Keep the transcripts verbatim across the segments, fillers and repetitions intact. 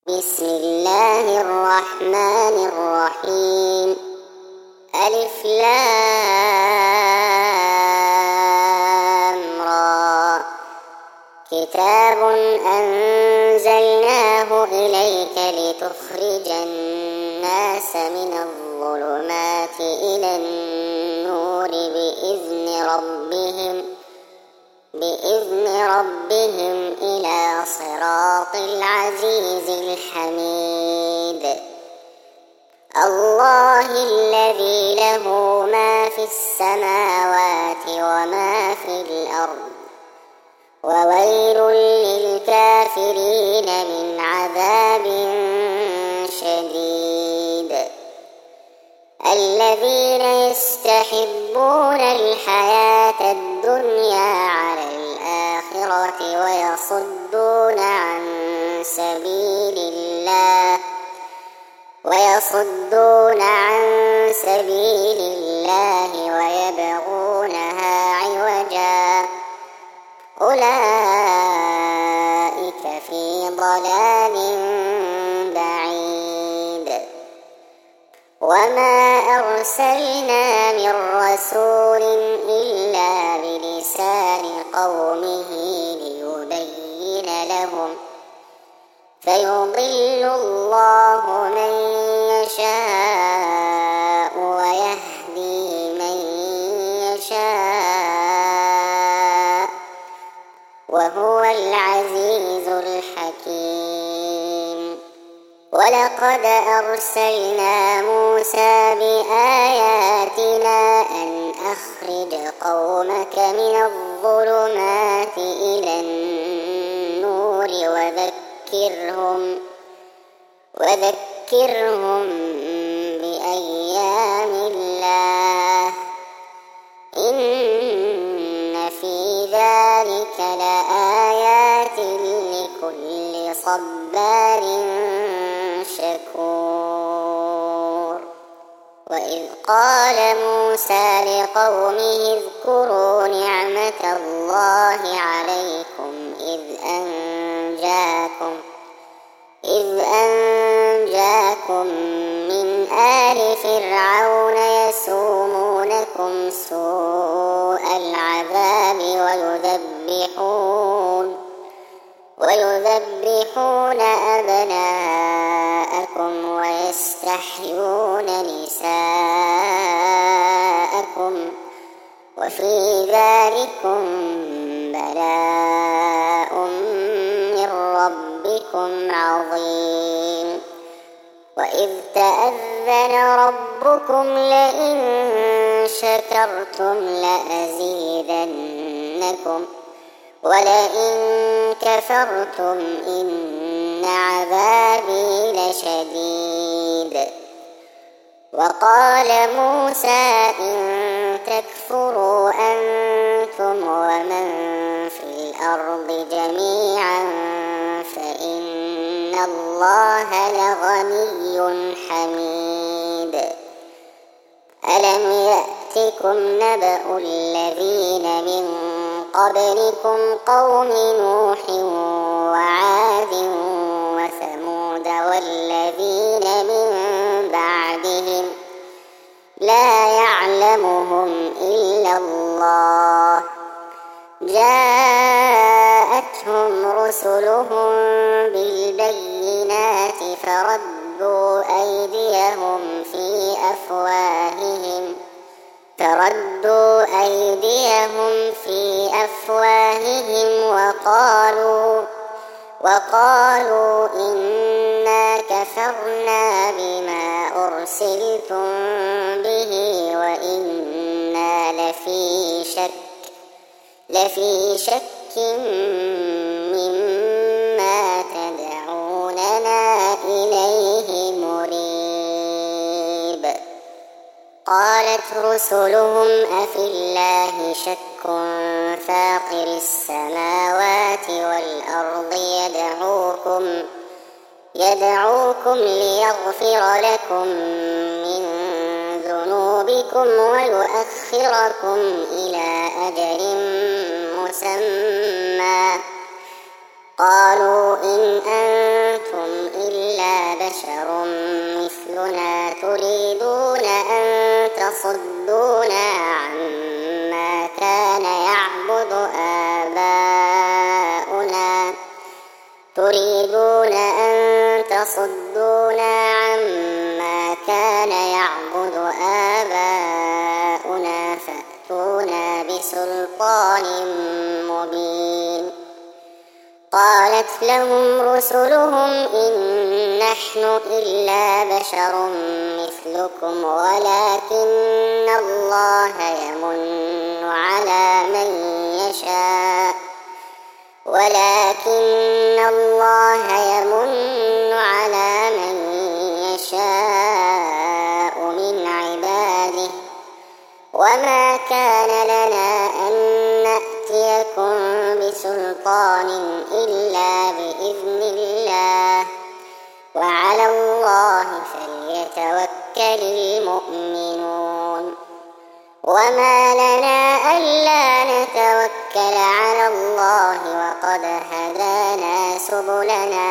بسم الله الرحمن الرحيم. ألف لام را. كتاب أنزلناه إليك لتخرج الناس من الظلمات إلى النور بإذن ربهم بإذن ربهم إلى صراط العزيز الحميد. الله الذي له ما في السماوات وما في الأرض، وويل للكافرين من عذاب شديد. الذين يستحبون الحياة الدنيا على الآخرة ويصدون عن سبيل الله ويصدون عن سبيل الله ويبغونها عوجا، أولئك في ضلال بعيد. وما أرسلنا من رسول إلا بلسان قومه ليبين لهم، فيضل الله من يشاء ويهدي من يشاء، وهو العزيز الحكيم. ولقد أرسلنا موسى بآياتنا أن أخرج قومك من الظلمات إلى النور وذكرهم وذكرهم بأيام الله، إن في ذلك لآيات لكل صبار شكور. وإذ قال موسى لقومه اذكروا نعمة الله عليكم إذ أنجاكم إذ أنجاكم من آل فرعون يسومونكم سوء العذاب ويذبحون ويذبحون أبناءكم ويستحيون نساءكم، وفي ذلكم بلاء من ربكم عظيم. وإذ تأذن ربكم لئن شكرتم لأزيدنكم ولئن كفرتم إن عذابي لشديد. وقال موسى إن تكفروا أنتم ومن في الأرض جميعا فإن الله لغني حميد. ألم يأتكم نبأ الذين من قبلكم قوم نوح وعاد وثمود والذين من بعدهم لا يعلمهم إلا الله، جاءتهم رسلهم بالبينات فردوا أيديهم في أفواههم فردوا أيديهم في أفواههم وقالوا وقالوا إنا كفرنا بما أرسلتم به وإنا لفي شك لفي شك مما تدعوننا إليه مريب. قالت رسلهم أفي الله شك فاطر السماوات والأرض يدعوكم يدعوكم ليغفر لكم من ذنوبكم ويؤخركم إلى أجل مسمى، قالوا إن أنتم إلا بشر مثلنا تريدون أن تصدونا عما كان يعبد آباؤنا تريدون أن تصدونا عما كان يعبد آباؤنا فأتونا بسلطان مبين. قالت لهم رسلهم إن نحن إلا بشر مثلكم ولكن الله يمن على من يشاء ولكن الله يمن على من يشاء من عباده وما كان لنا أن نأتيكم بسلطان إلا بإذن الله وعلى الله فليتوكل المؤمنون. وما لنا ألا نتوكل على الله وقد هدانا سبلنا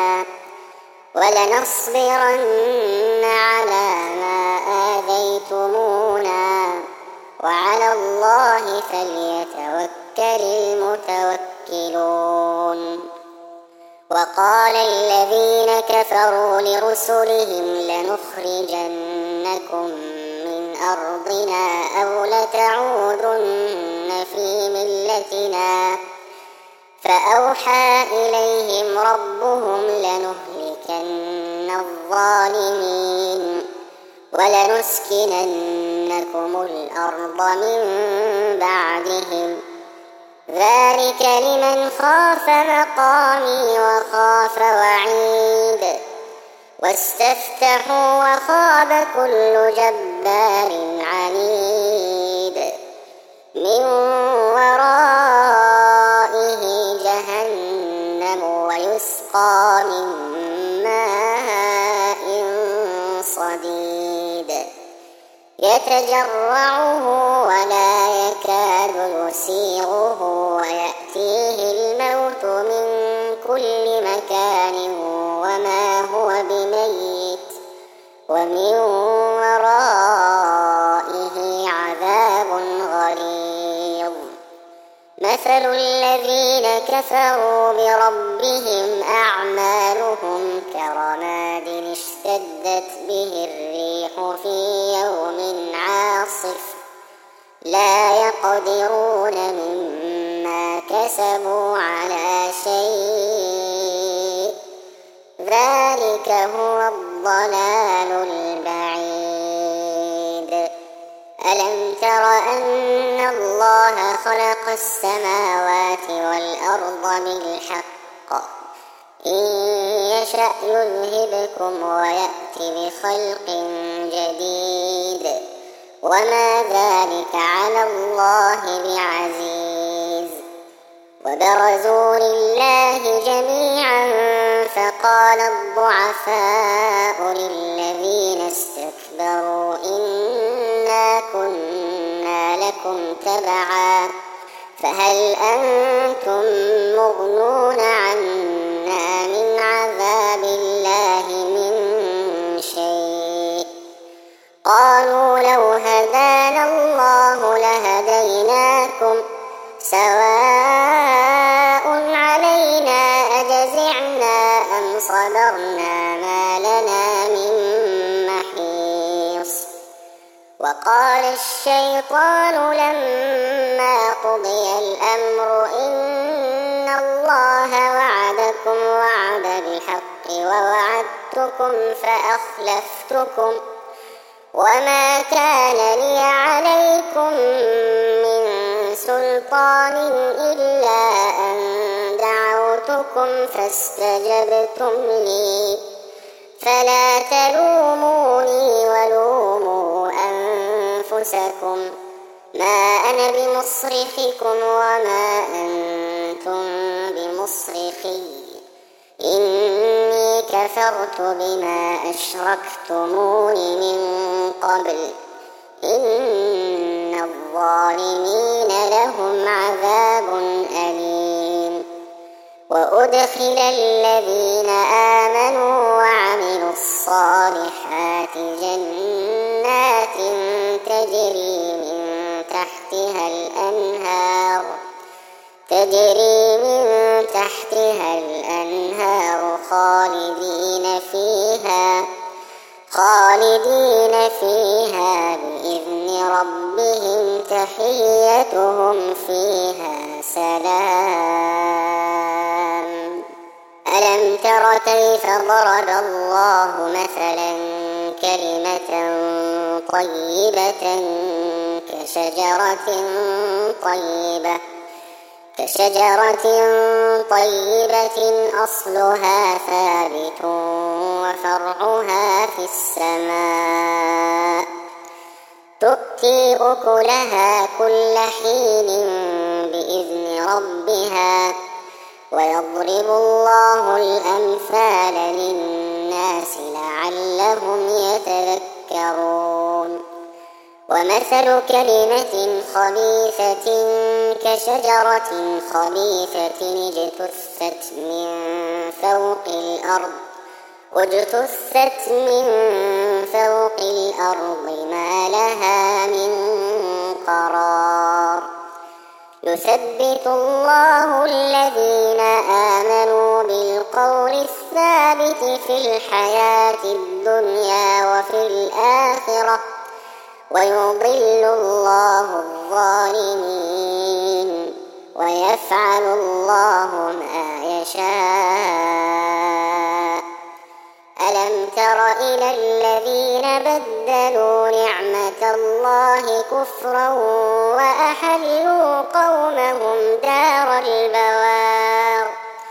ولنصبرن على ما آذيتمونا وعلى الله فليتوكل المتوكلون. وقال الذين كفروا لرسلهم لنخرجنكم من أرضنا أو لتعودن في ملتنا فأوحى إليهم ربهم لنهلكن الظالمين ولنسكننكم الأرض من بعدهم ذلك لمن خاف مقامي وخاف وعيد واستفتحوا وخاب كل جبار عنيد من ورائه جهنم ويسقى من ماء صديد يتجرعه ولا يكاد يسيغه ويأتيه الموت من كل مكان وما هو بميت ومن ورائه عذاب غليظ. مثل الذين كفروا بربهم أعمالهم كرماد اشتدت به الريح في يوم عاصف لا يقدرون مما كسبوا على شيء ذلك هو الضلال البعيد. ألم تر أن الله خلق السماوات والأرض بالحق إن يشأ يذهبكم ويأتي بخلق جديد وما ذلك على الله بعزيز. وبرزوا لله جميعا فقال الضعفاء للذين استكبروا إنا كنا لكم تبعا فهل أنتم مغنون عنا من عذاب الله من شيء قالوا لو هدانا الله لهديناكم سواء علينا أجزعنا أم صبرنا ما لنا من محيص. وقال الشيطان لما قضي الأمر إن الله وعدكم وعد الحق ووعدتكم فأخلفتكم وما كان لي عليكم من سلطان إلا أن دعوتكم فاستجبتم لي فلا تلوموني ولوموا أنفسكم ما أنا بمصرخكم وما أنتم بمصرخي إني كفرت بما أشركتمون من قبل إن الظالمين لهم عذاب أليم. وأدخل الذين آمنوا وعملوا الصالحات الصالحات جنات تجري من تحتها الأنهار تجري من تحتها الأنهار خالدين فيها خالدين فيها بإذن ربهم تحيتهم فيها سلام. ألم تر كيف ضرب الله مثلا كلمة طيبة كشجرة طيبة كشجرة طيبة أصلها ثابت وفرعها في السماء تؤتي أكلها كل حين بإذن ربها ويضرب الله الأمثال للناس لعلهم يتذكرون. ومثل كلمة خبيثة كشجرة خبيثة اجتثت من فوق الأرض واجتثت من فوق الأرض ما لها من قرار. يثبت الله الذين آمنوا بالقول الثابت في الحياة الدنيا وفي الآخرة ويضل الله الظالمين ويفعل الله ما يشاء. ألم تر إلى الذين بدلوا نعمة الله كفرا وأحلوا قومهم دار البوار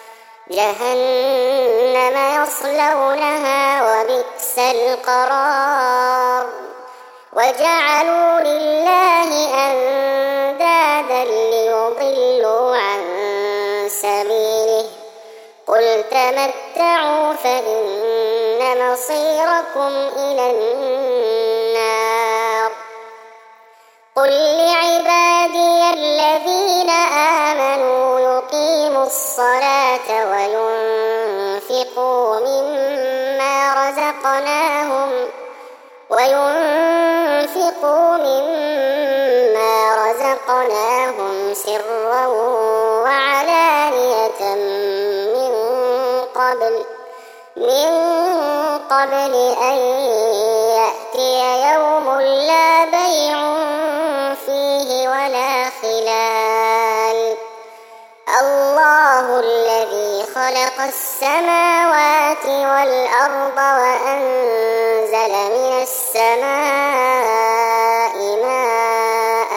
جهنم يصلونها وبئس القرار. وجعلوا لله أندادا ليضلوا عن سبيله قل تمتعوا فإن مصيركم إلى النار. قل لعبادي الذين آمنوا يقيموا الصلاة وينفقوا مما رزقناهم وينفقوا مما رزقناهم سرا وعلانية من قبل من قبل أن يأتي يوم لا بيع فيه ولا خلال. الله الذي خلق السماوات والأرض وأنزل من السماء ماء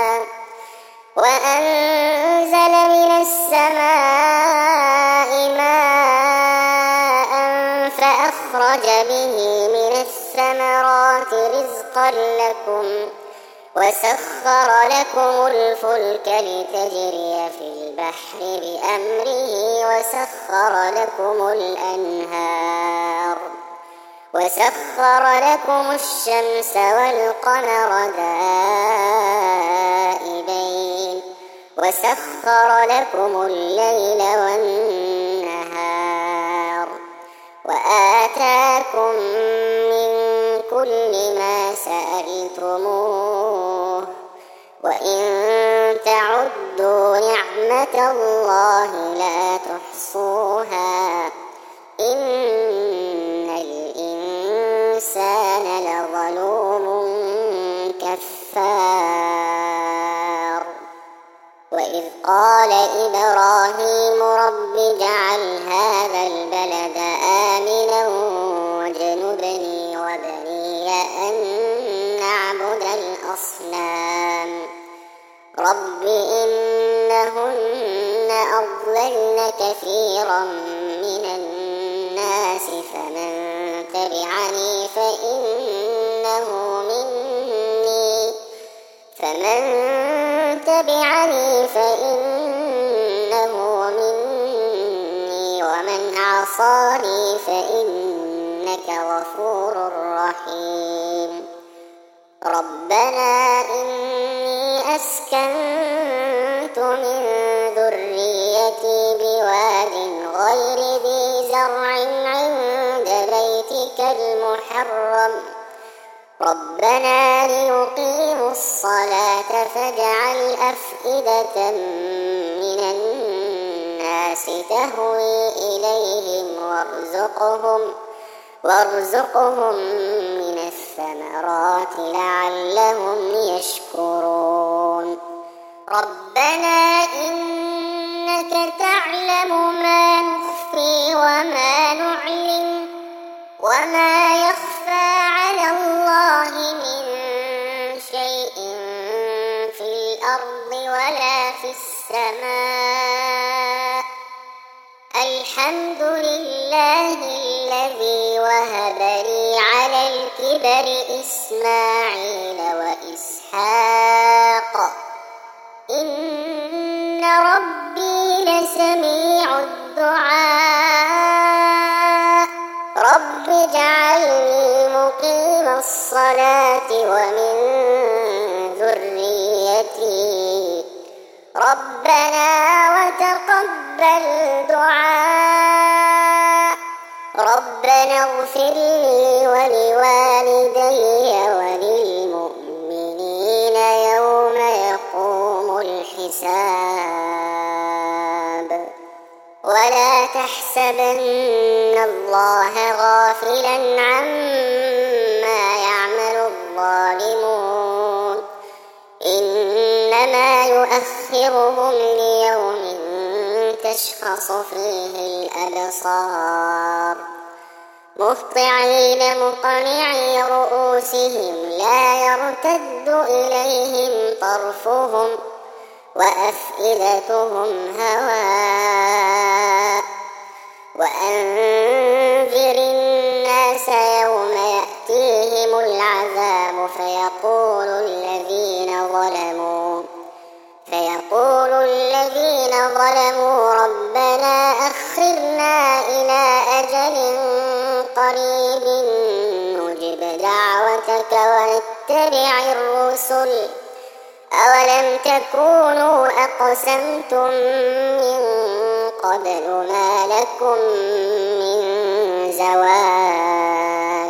وأنزل من السماء ماء فأخرج به من الثمرات رزقا لكم وسخر لكم الفلك لتجري في البحر بأمره وسخر لكم الأنهار وسخر لكم الشمس والقمر دائبين وسخر لكم الليل والنهار وآتاكم من كل ما سألتموه وإن تعدوا نعمة الله لا تحصوها إن الإنسان لظلوم كفار. وإذ قال إبراهيم رب اجعل هذا البلد آمنا واجنبني وبني أن نعبد الأصنام رب إنهن أضللن كثيرا من الناس فمن تبعني فإنه مني فمن تبعني فإنه مني ومن عصاني فإنك غفور رحيم. ربنا إني أسكنت من ذريتي بواد غير ذي زرع عند بيتك بيتك المحرم ربنا ليقيموا الصلاة فاجعل أفئدة من الناس تهوي إليهم وارزقهم وارزقهم من الثمرات لعلهم يشكرون ربنا إنك تعلم ما نخفي وما نعلن وما يخفى على الله من شيء في الأرض ولا في السماء الحمد لله الذي وهب لي على الكبر إسماعيل وإسحاق إن ربي لسميع الدعاء رب اجعلني مقيم الصلاة ومن ذريتي ربنا وتقبل دعاء ربنا اغفر لي ولوالدي وللمؤمنين يوم يقوم الحساب ولا تحسبن الله غافلا عما يعمل الظالمون إنما يؤخرهم ليوم تشخص فيه الأبصار مهطعين مقنعي رؤوسهم لا يرتد إليهم طرفهم وأفئدتهم هواء وأنذر الناس يوم يأتيهم العذاب فيقول الذين ظلموا فيقول الذين ظلموا ربنا أخرنا إلى أجل قريب نجب دعوتك ونتبع الرسل أولم تكونوا أقسمتم من قبل ما لكم من زوال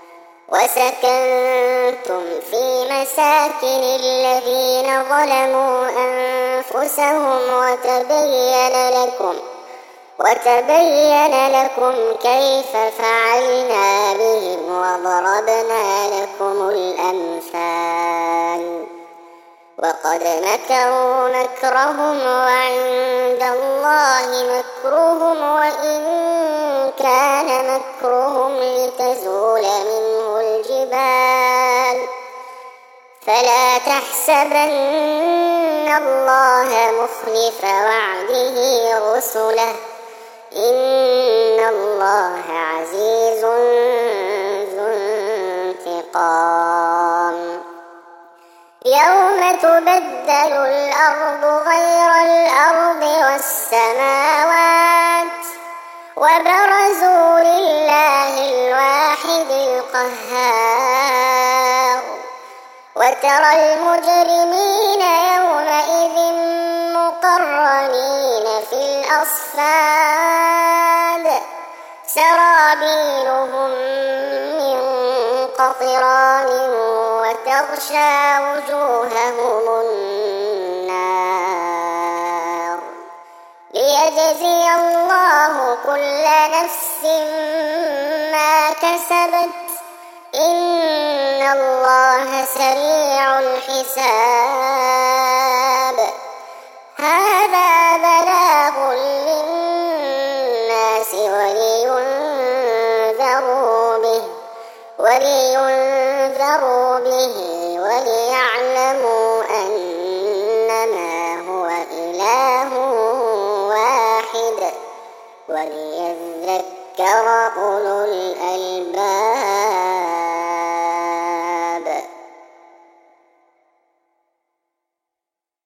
وسكنتم في مساكن الذين ظلموا أنفسهم وتبين لكم وتبين لكم كيف فعلنا بهم وضربنا لكم الأمثال وقد مكروا مكرهم وعند الله مكرهم وإن كان مكرهم لتزول منه الجبال فلا تحسبن الله مخلف وعده رسله إن الله عزيز ذو انتقام يوم تبدل الأرض غير الأرض والسماوات وبرزوا لله الواحد القهار وترى المجرمين يومئذ مقرنين في الأصفاد سرابيلهم من قطران وتغشى وجوههم النار ليجزي الله كل نفس ما كسبت إن الله سريع الحساب هذا بلاغ للناس ولينذروا به ولينذروا به وليعلموا أنما هو إله واحد وليذكر أولو الألباب.